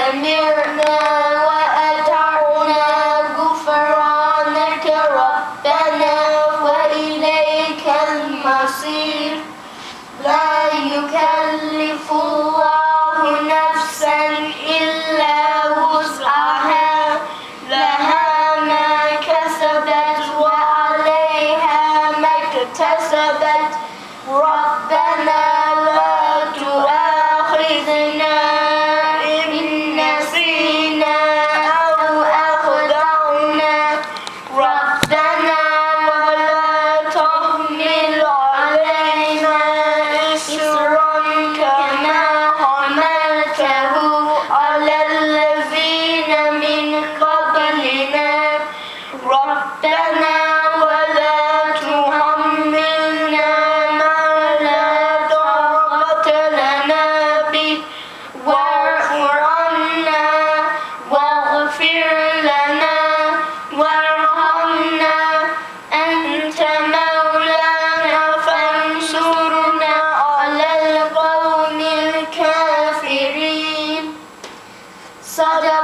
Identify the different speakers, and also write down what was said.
Speaker 1: سمعنا وأطعنا غفرانك ربنا وإليك المصير لا يكلف الله نفسا إلا وسعها لها ما كسبت وعليها ما اكتسبت ربنا لا تؤاخذنا إن نسينا أو أخطأنا ربنا ولا تحمل علينا إصرا كما حملته على الذين من قبلنا ربنا ولا تحملنا ما لا طاقة لنا به واعف عنا واغفر لنا وارحمنا أنت مولانا فانصرنا على القوم الكافرين صدق